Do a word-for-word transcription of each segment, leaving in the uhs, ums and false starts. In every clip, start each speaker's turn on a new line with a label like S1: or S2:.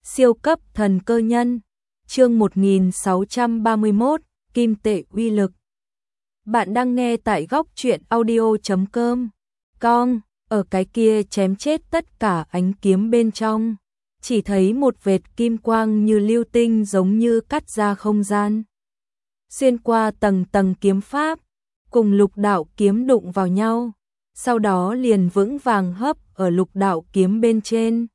S1: Siêu cấp thần cơ nhân, chương một nghìn sáu trăm ba mươi mốt, kim tệ uy lực. Bạn đang nghe tại góc truyện audio chấm com. Ở cái kia chém chết tất cả ánh kiếm bên trong, chỉ thấy một vệt kim quang như lưu tinh giống như cắt ra không gian. Xuyên qua tầng tầng kiếm pháp, cùng lục đạo kiếm đụng vào nhau, sau đó liền vững vàng hấp ở lục đạo kiếm bên trên.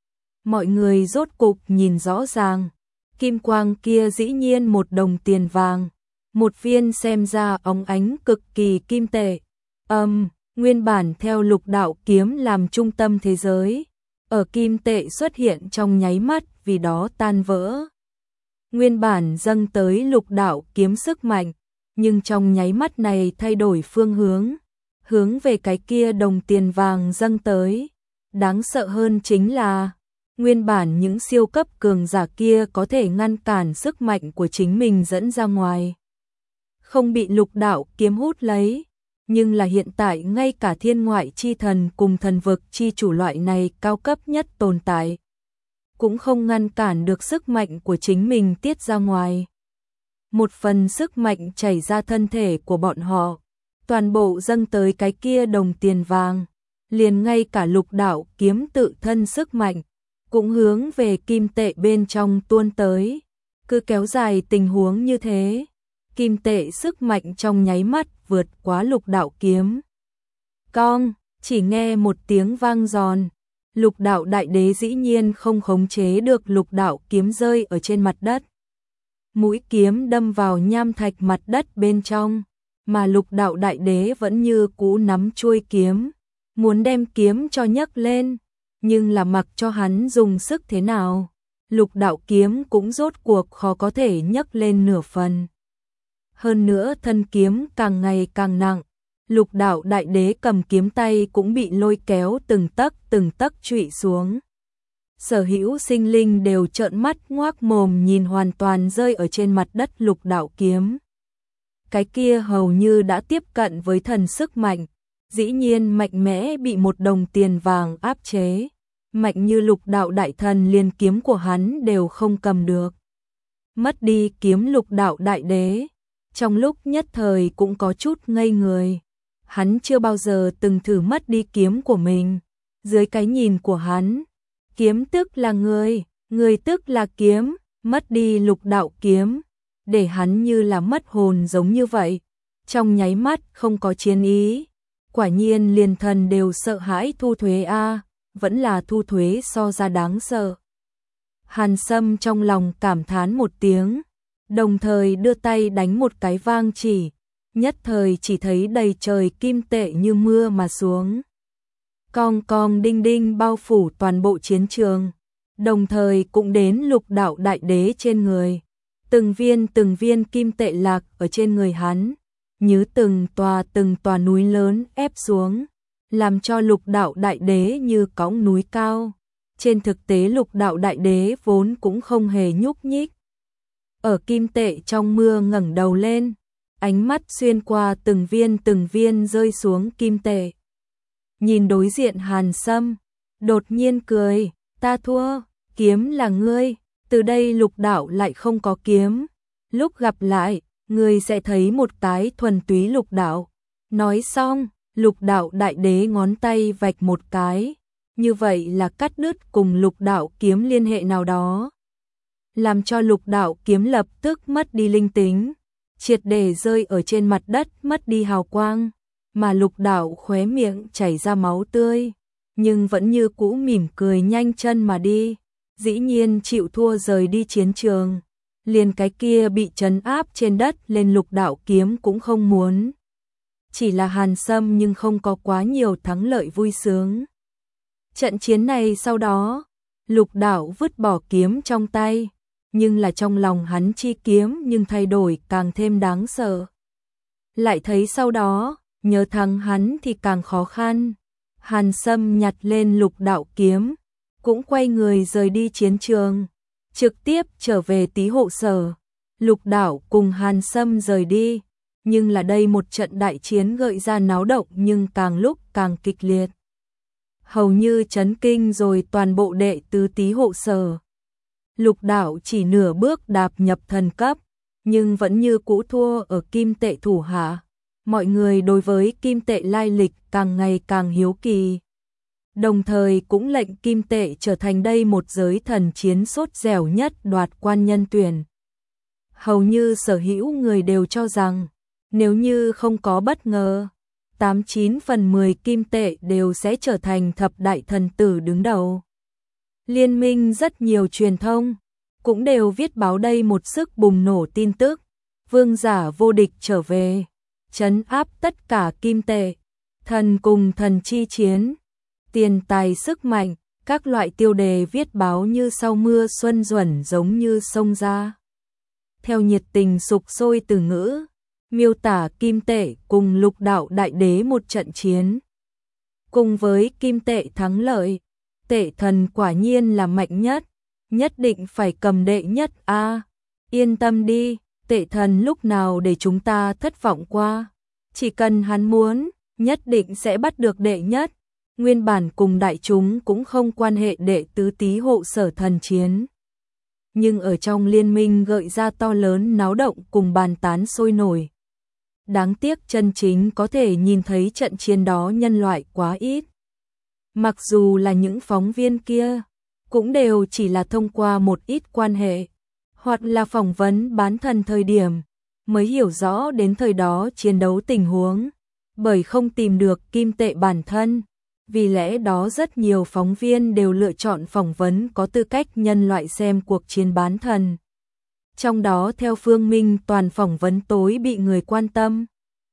S1: Mọi người rốt cục nhìn rõ ràng, kim quang kia dĩ nhiên một đồng tiền vàng, một viên xem ra óng ánh cực kỳ kim tệ. Âm, um, nguyên bản theo lục đạo kiếm làm trung tâm thế giới, ở kim tệ xuất hiện trong nháy mắt vì đó tan vỡ. Nguyên bản dâng tới lục đạo kiếm sức mạnh, nhưng trong nháy mắt này thay đổi phương hướng, hướng về cái kia đồng tiền vàng dâng tới. Đáng sợ hơn chính là nguyên bản những siêu cấp cường giả kia có thể ngăn cản sức mạnh của chính mình dẫn ra ngoài, không bị lục đạo kiếm hút lấy, nhưng là hiện tại ngay cả thiên ngoại chi thần cùng thần vực chi chủ loại này cao cấp nhất tồn tại, cũng không ngăn cản được sức mạnh của chính mình tiết ra ngoài. Một phần sức mạnh chảy ra thân thể của bọn họ, toàn bộ dâng tới cái kia đồng tiền vàng, liền ngay cả lục đạo kiếm tự thân sức mạnh cũng hướng về kim tệ bên trong tuôn tới. Cứ kéo dài tình huống như thế, kim tệ sức mạnh trong nháy mắt vượt quá lục đạo kiếm. Cong, chỉ nghe một tiếng vang giòn, lục đạo đại đế dĩ nhiên không khống chế được lục đạo kiếm rơi ở trên mặt đất. Mũi kiếm đâm vào nham thạch mặt đất bên trong, mà lục đạo đại đế vẫn như cũ nắm chuôi kiếm, muốn đem kiếm cho nhấc lên, nhưng là mặc cho hắn dùng sức thế nào, lục đạo kiếm cũng rốt cuộc khó có thể nhấc lên nửa phần. Hơn nữa thân kiếm càng ngày càng nặng, lục đạo đại đế cầm kiếm tay cũng bị lôi kéo từng tấc từng tấc trụy xuống. Sở hữu sinh linh đều trợn mắt ngoác mồm nhìn hoàn toàn rơi ở trên mặt đất lục đạo kiếm. Cái kia hầu như đã tiếp cận với thần sức mạnh, dĩ nhiên mạnh mẽ bị một đồng tiền vàng áp chế, mạnh như lục đạo đại thần liền kiếm của hắn đều không cầm được. Mất đi kiếm lục đạo đại đế, trong lúc nhất thời cũng có chút ngây người. Hắn chưa bao giờ từng thử mất đi kiếm của mình. Dưới cái nhìn của hắn, kiếm tức là người, người tức là kiếm, mất đi lục đạo kiếm, để hắn như là mất hồn giống như vậy. Trong nháy mắt không có chiến ý, quả nhiên liền thần đều sợ hãi thu thuế a, vẫn là thu thuế so ra đáng sợ. Hàn Sâm trong lòng cảm thán một tiếng, đồng thời đưa tay đánh một cái vang chỉ, nhất thời chỉ thấy đầy trời kim tệ như mưa mà xuống. Cong cong đinh đinh bao phủ toàn bộ chiến trường, đồng thời cũng đến lục đạo đại đế trên người. Từng viên từng viên kim tệ lạc ở trên người hắn, như từng tòa từng tòa núi lớn ép xuống, làm cho lục đạo đại đế như cõng núi cao. Trên thực tế lục đạo đại đế vốn cũng không hề nhúc nhích. Ở kim tệ trong mưa ngẩng đầu lên, ánh mắt xuyên qua từng viên từng viên rơi xuống kim tệ. Nhìn đối diện Hàn Sâm, đột nhiên cười, ta thua, kiếm là ngươi, từ đây lục đạo lại không có kiếm. Lúc gặp lại, ngươi sẽ thấy một cái thuần túy lục đạo. Nói xong, lục đạo đại đế ngón tay vạch một cái, như vậy là cắt đứt cùng lục đạo kiếm liên hệ nào đó, làm cho lục đạo kiếm lập tức mất đi linh tính, triệt để rơi ở trên mặt đất mất đi hào quang, mà lục đạo khóe miệng chảy ra máu tươi, nhưng vẫn như cũ mỉm cười nhanh chân mà đi, dĩ nhiên chịu thua rời đi chiến trường, liền cái kia bị trấn áp trên đất lên lục đạo kiếm cũng không muốn. Chỉ là Hàn Sâm nhưng không có quá nhiều thắng lợi vui sướng. Trận chiến này sau đó, lục đạo vứt bỏ kiếm trong tay, nhưng là trong lòng hắn chi kiếm nhưng thay đổi càng thêm đáng sợ. Lại thấy sau đó, nhớ thắng hắn thì càng khó khăn. Hàn Sâm nhặt lên lục đạo kiếm, cũng quay người rời đi chiến trường, trực tiếp trở về Tý Hộ Sở. Lục đạo cùng Hàn Sâm rời đi, nhưng là đây một trận đại chiến gợi ra náo động nhưng càng lúc càng kịch liệt. Hầu như chấn kinh rồi toàn bộ đệ tứ Tý Hộ Sở. Lục đạo chỉ nửa bước đạp nhập thần cấp, nhưng vẫn như cũ thua ở kim tệ thủ hạ. Mọi người đối với kim tệ lai lịch càng ngày càng hiếu kỳ. Đồng thời cũng lệnh kim tệ trở thành đây một giới thần chiến sốt dẻo nhất đoạt quan nhân tuyển. Hầu như sở hữu người đều cho rằng, nếu như không có bất ngờ, tám chín phần mười kim tệ đều sẽ trở thành thập đại thần tử đứng đầu. Liên minh rất nhiều truyền thông, cũng đều viết báo đây một sức bùng nổ tin tức, vương giả vô địch trở về, trấn áp tất cả kim tệ, thần cùng thần chi chiến, tiền tài sức mạnh, các loại tiêu đề viết báo như sau mưa xuân duẩn giống như sông ra. Theo nhiệt tình sục sôi từ ngữ, miêu tả kim tệ cùng lục đạo đại đế một trận chiến. Cùng với kim tệ thắng lợi, tệ thần quả nhiên là mạnh nhất, nhất định phải cầm đệ nhất a. À, yên tâm đi, tệ thần lúc nào để chúng ta thất vọng qua, chỉ cần hắn muốn, nhất định sẽ bắt được đệ nhất. Nguyên bản cùng đại chúng cũng không quan hệ đệ tứ tý hộ sở thần chiến. Nhưng ở trong liên minh gợi ra to lớn náo động cùng bàn tán sôi nổi. Đáng tiếc chân chính có thể nhìn thấy trận chiến đó nhân loại quá ít. Mặc dù là những phóng viên kia, cũng đều chỉ là thông qua một ít quan hệ, hoặc là phỏng vấn bán thần thời điểm, mới hiểu rõ đến thời đó chiến đấu tình huống, bởi không tìm được kim tệ bản thân. Vì lẽ đó rất nhiều phóng viên đều lựa chọn phỏng vấn có tư cách nhân loại xem cuộc chiến bán thần. Trong đó theo Phương Minh toàn phỏng vấn tối bị người quan tâm.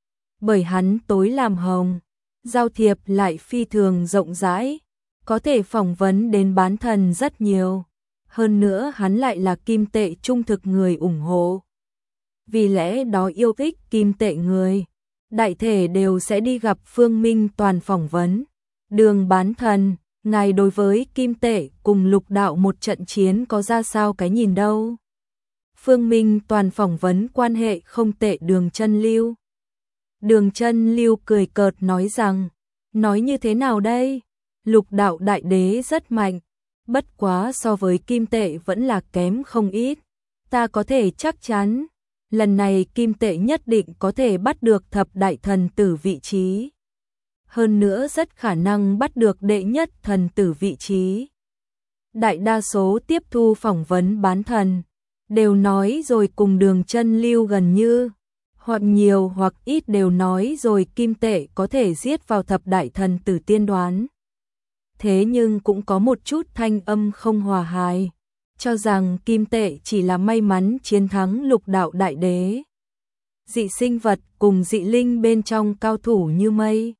S1: Bởi hắn tối làm hồng, giao thiệp lại phi thường rộng rãi, có thể phỏng vấn đến bán thần rất nhiều. Hơn nữa hắn lại là kim tệ trung thực người ủng hộ. Vì lẽ đó yêu thích kim tệ người, đại thể đều sẽ đi gặp Phương Minh toàn phỏng vấn. Đường bán thần, ngài đối với kim tệ cùng lục đạo một trận chiến có ra sao cái nhìn đâu? Phương Minh toàn phỏng vấn quan hệ không tệ Đường Chân Lưu. Đường Chân Lưu cười cợt nói rằng, nói như thế nào đây? Lục đạo đại đế rất mạnh, bất quá so với kim tệ vẫn là kém không ít. Ta có thể chắc chắn, lần này kim tệ nhất định có thể bắt được thập đại thần tử vị trí. Hơn nữa rất khả năng bắt được đệ nhất thần tử vị trí. Đại đa số tiếp thu phỏng vấn bán thần, đều nói rồi cùng Đường Chân Lưu gần như, hoặc nhiều hoặc ít đều nói rồi kim tệ có thể giết vào thập đại thần tử tiên đoán. Thế nhưng cũng có một chút thanh âm không hòa hài, cho rằng kim tệ chỉ là may mắn chiến thắng lục đạo đại đế. Dị sinh vật cùng dị linh bên trong cao thủ như mây.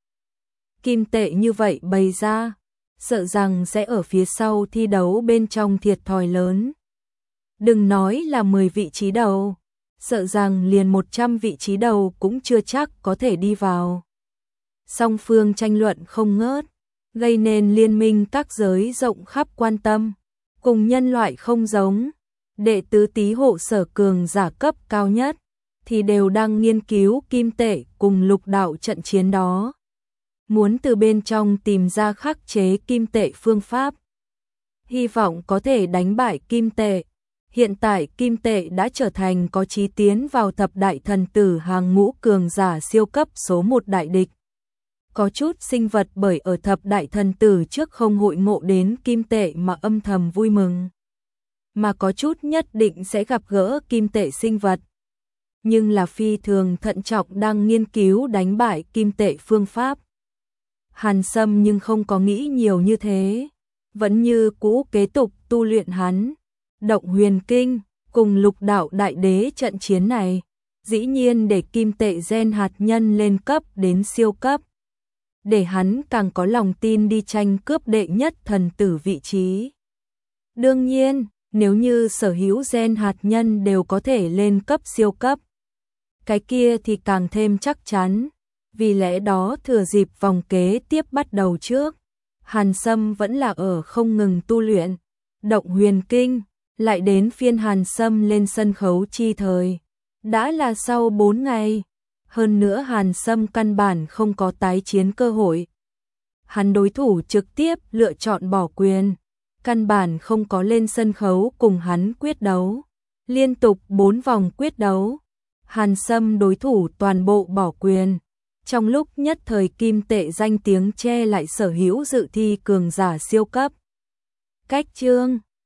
S1: Kim tệ như vậy bày ra, sợ rằng sẽ ở phía sau thi đấu bên trong thiệt thòi lớn. Đừng nói là mười vị trí đầu, sợ rằng liền một trăm vị trí đầu cũng chưa chắc có thể đi vào. Song phương tranh luận không ngớt, gây nên liên minh các giới rộng khắp quan tâm, cùng nhân loại không giống. Đệ tứ tý hộ sở cường giả cấp cao nhất, thì đều đang nghiên cứu kim tệ cùng lục đạo trận chiến đó. Muốn từ bên trong tìm ra khắc chế kim tệ phương pháp. Hy vọng có thể đánh bại kim tệ. Hiện tại kim tệ đã trở thành có chí tiến vào thập đại thần tử hàng ngũ cường giả siêu cấp số một đại địch. Có chút sinh vật bởi ở thập đại thần tử trước không hội ngộ đến kim tệ mà âm thầm vui mừng. Mà có chút nhất định sẽ gặp gỡ kim tệ sinh vật. Nhưng là phi thường thận trọng đang nghiên cứu đánh bại kim tệ phương pháp. Hàn Sâm nhưng không có nghĩ nhiều như thế, vẫn như cũ kế tục tu luyện hắn. Động huyền kinh, cùng lục đạo đại đế trận chiến này, dĩ nhiên để kim tệ gen hạt nhân lên cấp đến siêu cấp. Để hắn càng có lòng tin đi tranh cướp đệ nhất thần tử vị trí. Đương nhiên, nếu như sở hữu gen hạt nhân đều có thể lên cấp siêu cấp, cái kia thì càng thêm chắc chắn. Vì lẽ đó thừa dịp vòng kế tiếp bắt đầu trước, Hàn Sâm vẫn là ở không ngừng tu luyện. Động huyền kinh, lại đến phiên Hàn Sâm lên sân khấu chi thời. Đã là sau bốn ngày, hơn nữa Hàn Sâm căn bản không có tái chiến cơ hội. Hắn đối thủ trực tiếp lựa chọn bỏ quyền, căn bản không có lên sân khấu cùng hắn quyết đấu. Liên tục bốn vòng quyết đấu, Hàn Sâm đối thủ toàn bộ bỏ quyền. Trong lúc nhất thời kim tệ danh tiếng che lại sở hữu dự thi cường giả siêu cấp. Cách chương